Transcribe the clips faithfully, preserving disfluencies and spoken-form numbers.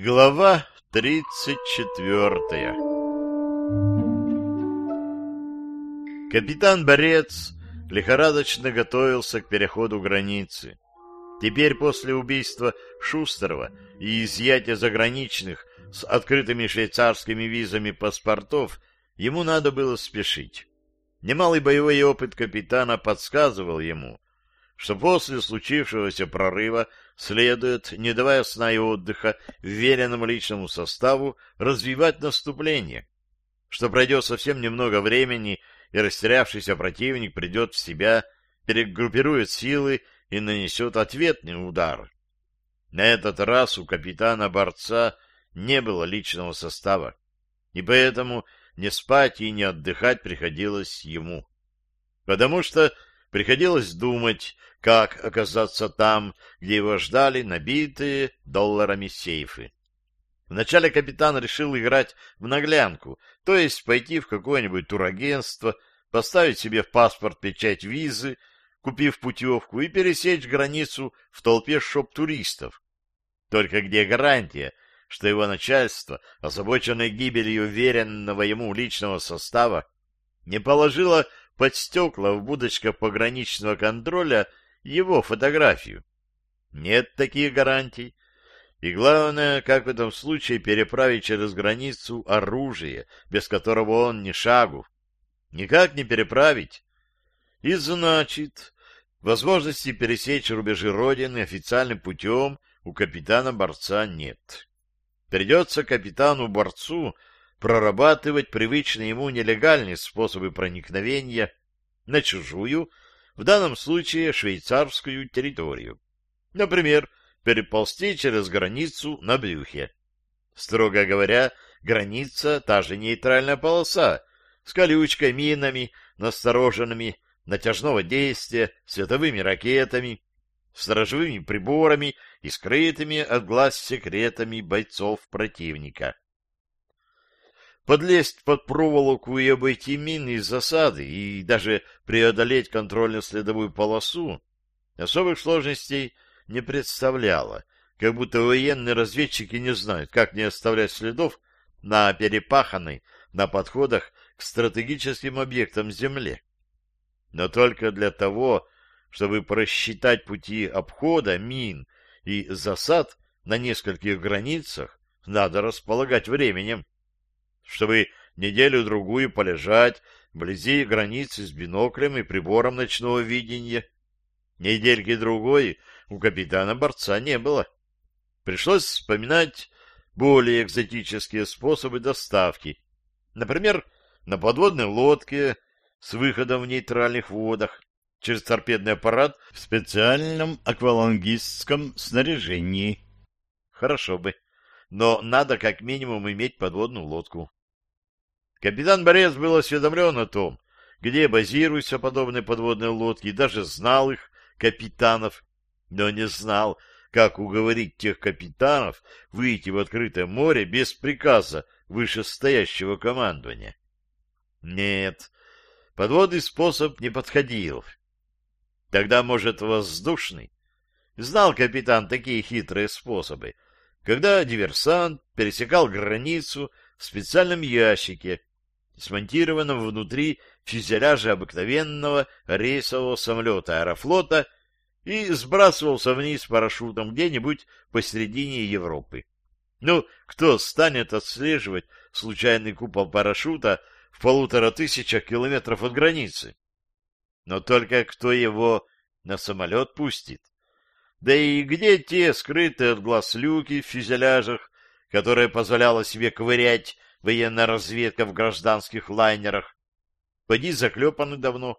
Глава тридцать четвертая. Капитан Борец лихорадочно готовился к переходу границы. Теперь после убийства Шустерова и изъятия заграничных с открытыми швейцарскими визами паспортов ему надо было спешить. Немалый боевой опыт капитана подсказывал ему, что после случившегося прорыва следует, не давая сна и отдыха вверенному личному составу, развивать наступление, что пройдет совсем немного времени, и растерявшийся противник придет в себя, перегруппирует силы и нанесет ответный удар. На этот раз у капитана Борца не было личного состава, и поэтому не спать и не отдыхать приходилось ему. Потому что приходилось думать, как оказаться там, где его ждали набитые долларами сейфы. Вначале капитан решил играть в наглянку, то есть пойти в какое-нибудь турагентство, поставить себе в паспорт печать визы, купив путевку, и пересечь границу в толпе шоп-туристов. Только где гарантия, что его начальство, озабоченное гибелью веренного ему личного состава, не положило под стекла в будочках пограничного контроля его фотографию? Нет таких гарантий. И главное, как в этом случае переправить через границу оружие, без которого он ни шагу. Никак не переправить. И значит, возможности пересечь рубежи Родины официальным путем у капитана Борца нет. Придется капитану Борцу прорабатывать привычные ему нелегальные способы проникновения на чужую, в данном случае швейцарскую территорию. Например, переползти через границу на брюхе. Строго говоря, граница — та же нейтральная полоса, с колючкой, минами, настороженными, натяжного действия, световыми ракетами, сторожевыми приборами и скрытыми от глаз секретами бойцов противника. Подлезть под проволоку и обойти мины из засады и даже преодолеть контрольно-следовую полосу особых сложностей не представляло, как будто военные разведчики не знают, как не оставлять следов на перепаханной, на подходах к стратегическим объектам Земли. Но только для того, чтобы просчитать пути обхода мин и засад на нескольких границах, надо располагать временем. Чтобы неделю-другую полежать вблизи границы с биноклем и прибором ночного видения. Недельки-другой у капитана Борца не было. Пришлось вспоминать более экзотические способы доставки. Например, на подводной лодке с выходом в нейтральных водах, через торпедный аппарат в специальном аквалангистском снаряжении. Хорошо бы, но надо как минимум иметь подводную лодку. Капитан Борец был осведомлен о том, где базируются подобные подводные лодки, и даже знал их капитанов, но не знал, как уговорить тех капитанов выйти в открытое море без приказа вышестоящего командования. Нет, подводный способ не подходил. Тогда, может, воздушный? Знал капитан такие хитрые способы, когда диверсант пересекал границу в специальном ящике, смонтированном внутри фюзеляжа обыкновенного рейсового самолета Аэрофлота, и сбрасывался вниз парашютом где-нибудь посередине Европы. Ну, кто станет отслеживать случайный купол парашюта в полутора тысячах километров от границы? Но только кто его на самолет пустит? Да и где те скрытые от глаз люки в фюзеляжах, которые позволяла себе ковырять военная разведка в гражданских лайнерах? Поди заклепаны давно.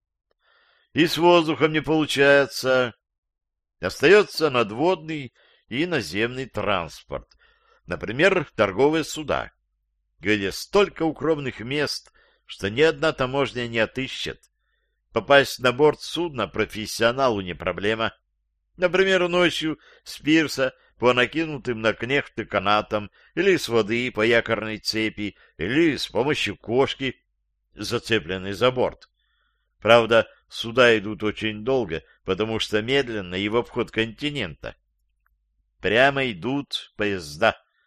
И с воздухом не получается. Остается надводный и наземный транспорт. Например, торговые суда, где столько укромных мест, что ни одна таможня не отыщет. Попасть на борт судна профессионалу не проблема. Например, ночью с пирса по накинутым на кнехты канатам, или с воды по якорной цепи, или с помощью кошки, зацепленной за борт. Правда, суда идут очень долго, потому что медленно и в обход континента. Прямо идут поезда,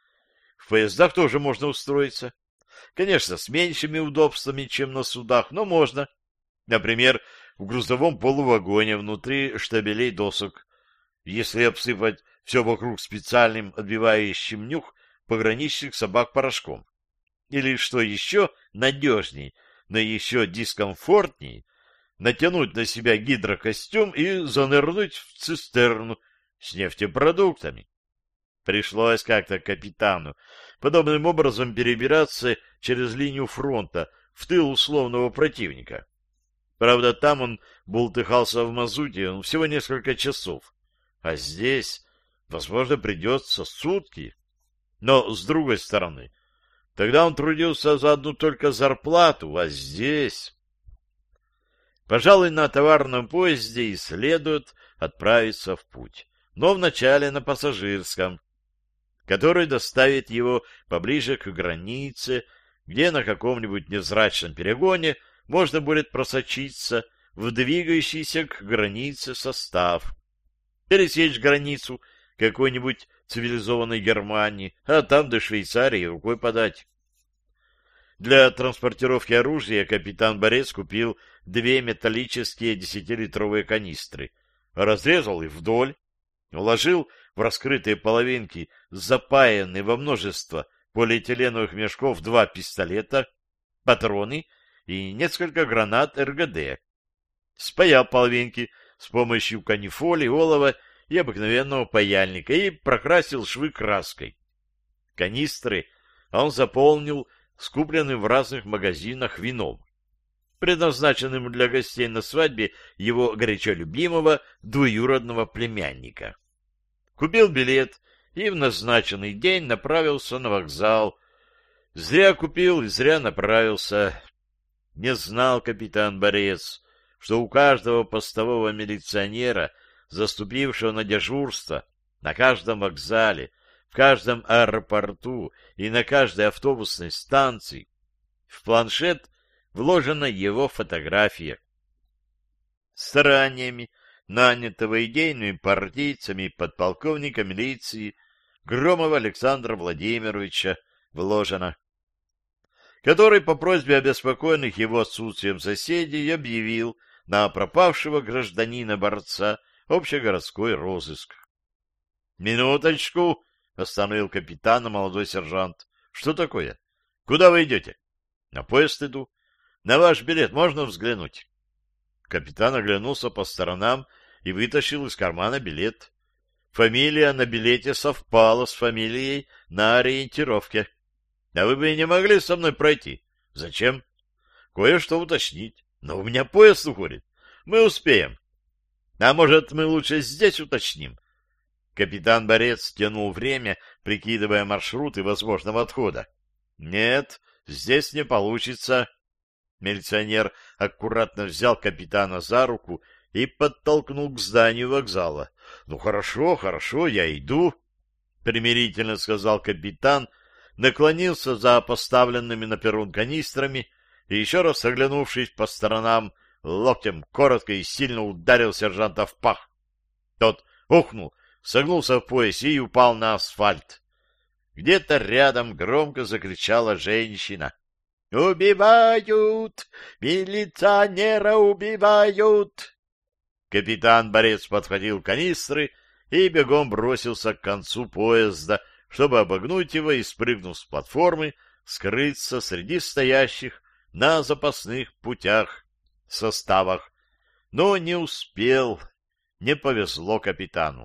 поездах тоже можно устроиться. Конечно, с меньшими удобствами, чем на судах, но можно. Например, в грузовом полувагоне внутри штабелей досок. Если обсыпать все вокруг специальным отбивающим нюх пограничных собак порошком. Или, что еще надежней, но еще дискомфортней, натянуть на себя гидрокостюм и занырнуть в цистерну с нефтепродуктами. Пришлось как-то капитану подобным образом перебираться через линию фронта в тыл условного противника. Правда, там он бултыхался в мазуте всего несколько часов, а здесь, возможно, придется сутки. Но, с другой стороны, тогда он трудился за одну только зарплату, а здесь... Пожалуй, на товарном поезде и следует отправиться в путь, но вначале на пассажирском, который доставит его поближе к границе, где на каком-нибудь невзрачном перегоне можно будет просочиться в двигающийся к границе состав, пересечь границу какой-нибудь цивилизованной Германии, а там до Швейцарии рукой подать. Для транспортировки оружия капитан Борец купил две металлические десятилитровые канистры, разрезал их вдоль, уложил в раскрытые половинки запаянные во множество полиэтиленовых мешков два пистолета, патроны и несколько гранат эр гэ дэ. Спаял половинки с помощью канифоли, олова и обыкновенного паяльника и прокрасил швы краской. Канистры он заполнил скупленным в разных магазинах вином, предназначенным для гостей на свадьбе его горячо любимого двоюродного племянника. Купил билет и в назначенный день направился на вокзал. Зря купил и зря направился. Не знал капитан Борец, что у каждого постового милиционера, заступившего на дежурство, на каждом вокзале, в каждом аэропорту и на каждой автобусной станции в планшет вложена его фотография. Стараниями нанятого идейными партийцами подполковника милиции Громова Александра Владимировича вложена, который по просьбе обеспокоенных его отсутствием соседей объявил на пропавшего гражданина-борца общегородской розыск. «Минуточку!» — остановил капитана молодой сержант. — Что такое? Куда вы идете? — На поезд иду. — На ваш билет можно взглянуть? Капитан оглянулся по сторонам и вытащил из кармана билет. Фамилия на билете совпала с фамилией на ориентировке. — А вы бы не могли со мной пройти? — Зачем? — Кое-что уточнить. — Но у меня поезд уходит. Мы успеем. — А может, мы лучше здесь уточним? Капитан Борец тянул время, прикидывая маршруты возможного отхода. — Нет, здесь не получится. Милиционер аккуратно взял капитана за руку и подтолкнул к зданию вокзала. — Ну, хорошо, хорошо, я иду, — примирительно сказал капитан, наклонился за поставленными на перрон канистрами и, еще раз оглянувшись по сторонам, локтем коротко и сильно ударил сержанта в пах. Тот ухнул, согнулся в поясе и упал на асфальт. Где-то рядом громко закричала женщина. «Убивают! Милиционера убивают!» Капитан Борец подхватил канистры и бегом бросился к концу поезда, чтобы обогнуть его и, спрыгнув с платформы, скрыться среди стоящих на запасных путях составах. Но не успел, не повезло капитану.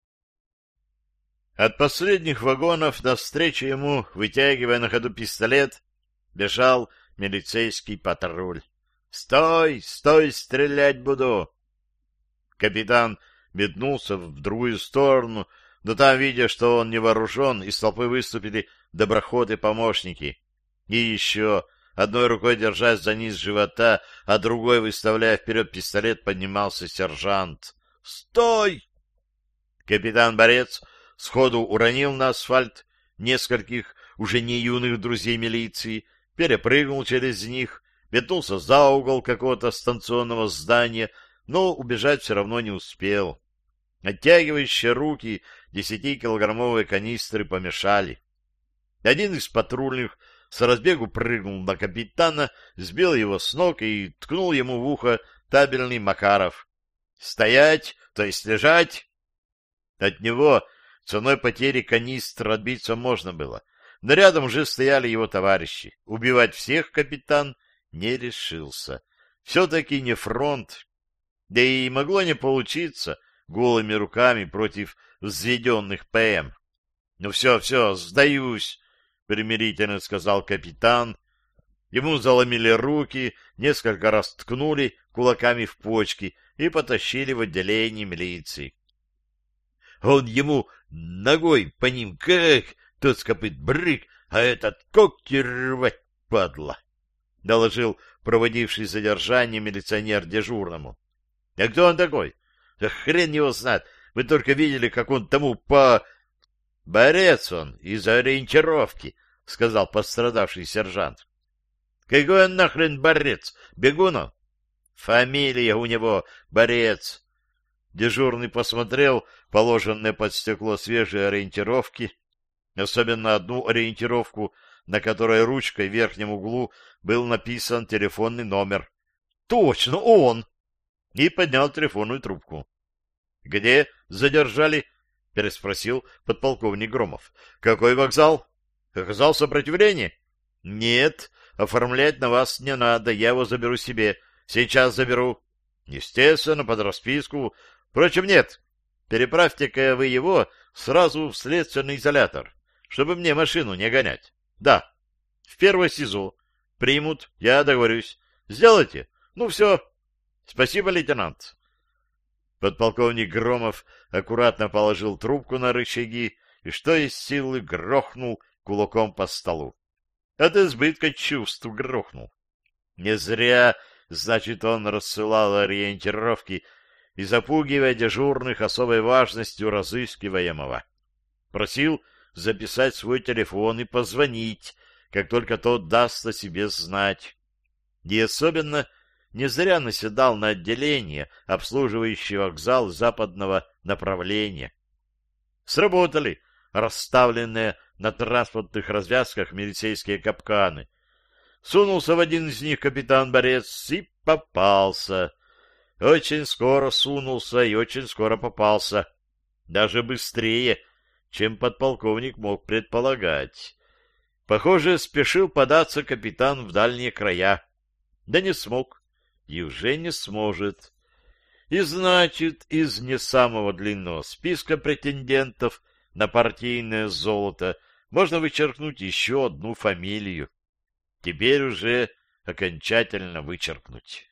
От последних вагонов навстречу ему, вытягивая на ходу пистолет, бежал милицейский патруль. «Стой! Стой! Стрелять буду!» Капитан метнулся в другую сторону, но там, видя, что он не вооружен, из толпы выступили доброходы-помощники. И еще, одной рукой держась за низ живота, а другой, выставляя вперед пистолет, поднимался сержант. «Стой!» Капитан Борец сходу уронил на асфальт нескольких уже не юных друзей милиции, перепрыгнул через них, метнулся за угол какого-то станционного здания, но убежать все равно не успел. Оттягивающие руки десятикилограммовые канистры помешали. Один из патрульных с разбегу прыгнул на капитана, сбил его с ног и ткнул ему в ухо табельный Макаров. «Стоять, то есть лежать!» От него ценой потери канистр отбиться можно было, но рядом уже стояли его товарищи. Убивать всех капитан не решился. Все-таки не фронт. Да и могло не получиться голыми руками против взведенных ПМ. — Ну все, все, сдаюсь, — примирительно сказал капитан. Ему заломили руки, несколько раз ткнули кулаками в почки и потащили в отделение милиции. Он ему ногой по ним как, тот с копыт брык, а этот когти рвать, падла, — доложил проводивший задержание милиционер дежурному. — А кто он такой? Да хрен его знает, вы только видели, как он тому по... — Борец он из ориентировки, — сказал пострадавший сержант. — Какой он нахрен борец? Бегунов? — Фамилия у него Борец. Дежурный посмотрел положенные под стекло свежие ориентировки, особенно одну ориентировку, на которой ручкой в верхнем углу был написан телефонный номер. «Точно, он!» И поднял телефонную трубку. «Где задержали?» — переспросил подполковник Громов. «Какой вокзал? Оказал сопротивление?» «Нет, оформлять на вас не надо, я его заберу себе. Сейчас заберу». «Естественно, под расписку. Впрочем, нет. Переправьте-ка вы его сразу в следственный изолятор, чтобы мне машину не гонять. Да, в первое СИЗО. Примут, я договорюсь. Сделайте? Ну, все. Спасибо, лейтенант». Подполковник Громов аккуратно положил трубку на рычаги и, что из силы, грохнул кулаком по столу. От избытка чувств грохнул. Не зря, значит, он рассылал ориентировки и запугивая дежурных особой важностью разыскиваемого. Просил записать свой телефон и позвонить, как только тот даст о себе знать. И особенно не зря наседал на отделение, обслуживающее вокзал западного направления. Сработали расставленные на транспортных развязках милицейские капканы. Сунулся в один из них капитан Борец и попался. Очень скоро сунулся и очень скоро попался. Даже быстрее, чем подполковник мог предполагать. Похоже, спешил податься капитан в дальние края. Да не смог. И уже не сможет. И значит, из не самого длинного списка претендентов на партийное золото можно вычеркнуть еще одну фамилию. Теперь уже окончательно вычеркнуть.